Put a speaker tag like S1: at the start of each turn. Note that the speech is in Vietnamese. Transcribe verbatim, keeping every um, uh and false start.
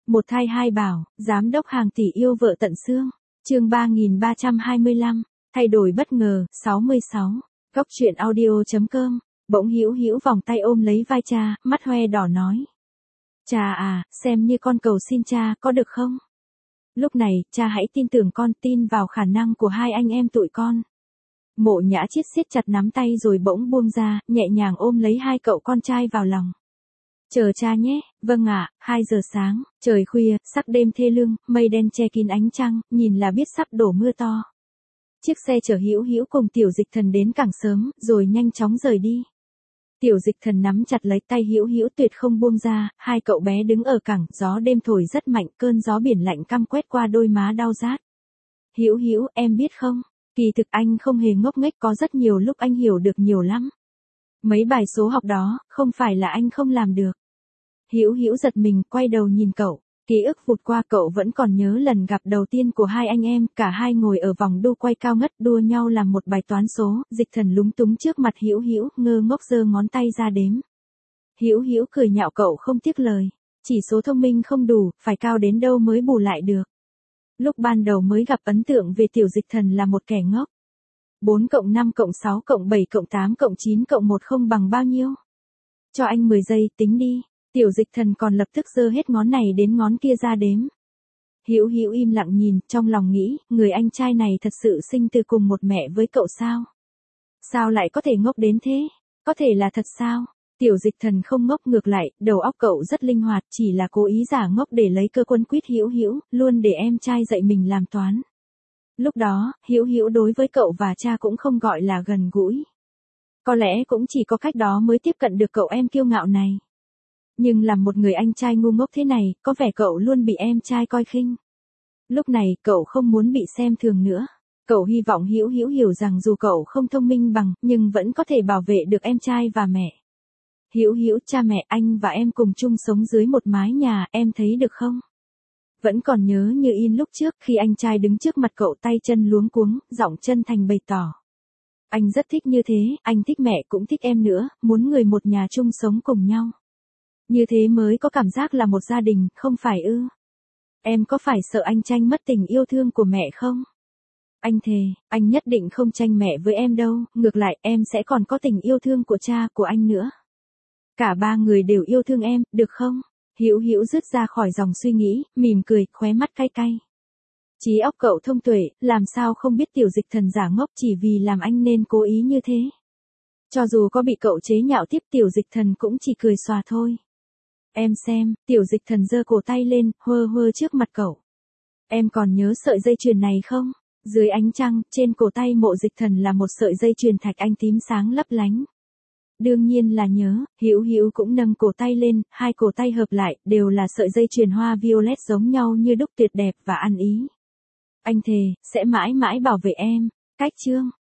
S1: Một thai hai bảo, giám đốc hàng tỷ yêu vợ tận xương. Chương ba nghìn ba trăm hai mươi lăm, thay đổi bất ngờ, sáu mươi sáu. Góc truyện audio chấm com. Bỗng Hữu Hữu vòng tay ôm lấy vai cha, mắt hoe đỏ nói: "Cha à, xem như con cầu xin cha, có được không? Lúc này, cha hãy tin tưởng con, tin vào khả năng của hai anh em tụi con." Mộ Nhã Chiết siết chặt nắm tay rồi bỗng buông ra, nhẹ nhàng ôm lấy hai cậu con trai vào lòng. "Chờ cha nhé." "Vâng ạ." Hai giờ sáng, trời khuya, sắc đêm thê lương, mây đen che kín ánh trăng, nhìn là biết sắp đổ mưa to. Chiếc xe chở Hữu Hữu cùng Tiểu Dịch Thần đến cảng sớm, rồi nhanh chóng rời đi. Tiểu Dịch Thần nắm chặt lấy tay Hữu Hữu tuyệt không buông ra, hai cậu bé đứng ở cảng, gió đêm thổi rất mạnh, cơn gió biển lạnh căm quét qua đôi má đau rát. "Hữu Hữu, em biết không, kỳ thực anh không hề ngốc nghếch, có rất nhiều lúc anh hiểu được nhiều lắm. Mấy bài số học đó, không phải là anh không làm được." Hữu Hữu giật mình, quay đầu nhìn cậu. Ký ức vụt qua, cậu vẫn còn nhớ lần gặp đầu tiên của hai anh em, cả hai ngồi ở vòng đu quay cao ngất đua nhau làm một bài toán số, Dịch Thần lúng túng trước mặt Hữu Hữu, ngơ ngốc giơ ngón tay ra đếm. Hữu Hữu cười nhạo cậu không tiếc lời, chỉ số thông minh không đủ, phải cao đến đâu mới bù lại được. Lúc ban đầu mới gặp ấn tượng về Tiểu Dịch Thần là một kẻ ngốc. bốn cộng năm cộng sáu cộng bảy cộng tám cộng chín cộng một không bằng bao nhiêu? Cho anh mười giây, tính đi. Tiểu Dịch Thần còn lập tức giơ hết ngón này đến ngón kia ra đếm. Hữu Hữu im lặng nhìn, trong lòng nghĩ, người anh trai này thật sự sinh từ cùng một mẹ với cậu sao? Sao lại có thể ngốc đến thế? Có thể là thật sao? Tiểu Dịch Thần không ngốc, ngược lại, đầu óc cậu rất linh hoạt, chỉ là cố ý giả ngốc để lấy cơ quân quýt Hữu Hữu, luôn để em trai dạy mình làm toán. Lúc đó, Hữu Hữu đối với cậu và cha cũng không gọi là gần gũi. Có lẽ cũng chỉ có cách đó mới tiếp cận được cậu em kiêu ngạo này. Nhưng làm một người anh trai ngu ngốc thế này, có vẻ cậu luôn bị em trai coi khinh. Lúc này, cậu không muốn bị xem thường nữa. Cậu hy vọng Hữu Hữu hiểu rằng dù cậu không thông minh bằng, nhưng vẫn có thể bảo vệ được em trai và mẹ. "Hữu Hữu, cha mẹ anh và em cùng chung sống dưới một mái nhà, em thấy được không?" Vẫn còn nhớ như in lúc trước, khi anh trai đứng trước mặt cậu tay chân luống cuống, giọng chân thành bày tỏ: "Anh rất thích như thế, anh thích mẹ cũng thích em nữa, muốn người một nhà chung sống cùng nhau. Như thế mới có cảm giác là một gia đình, không phải ư? Em có phải sợ anh tranh mất tình yêu thương của mẹ không?" "Anh thề, anh nhất định không tranh mẹ với em đâu, ngược lại, em sẽ còn có tình yêu thương của cha, của anh nữa. Cả ba người đều yêu thương em, được không?" Hữu Hữu dứt ra khỏi dòng suy nghĩ, mỉm cười, khóe mắt cay cay. Trí óc cậu thông tuệ, làm sao không biết Tiểu Dịch Thần giả ngốc chỉ vì làm anh nên cố ý như thế. Cho dù có bị cậu chế nhạo tiếp, Tiểu Dịch Thần cũng chỉ cười xòa thôi. "Em xem." Tiểu Dịch Thần giơ cổ tay lên, hơ hơ trước mặt cậu. "Em còn nhớ sợi dây chuyền này không?" Dưới ánh trăng, trên cổ tay Mộ Dịch Thần là một sợi dây chuyền thạch anh tím sáng lấp lánh. Đương nhiên là nhớ. Hữu Hữu cũng nâng cổ tay lên, hai cổ tay hợp lại, đều là sợi dây chuyền hoa violet giống nhau như đúc, tuyệt đẹp và ăn ý. "Anh thề, sẽ mãi mãi bảo vệ em." Cách chương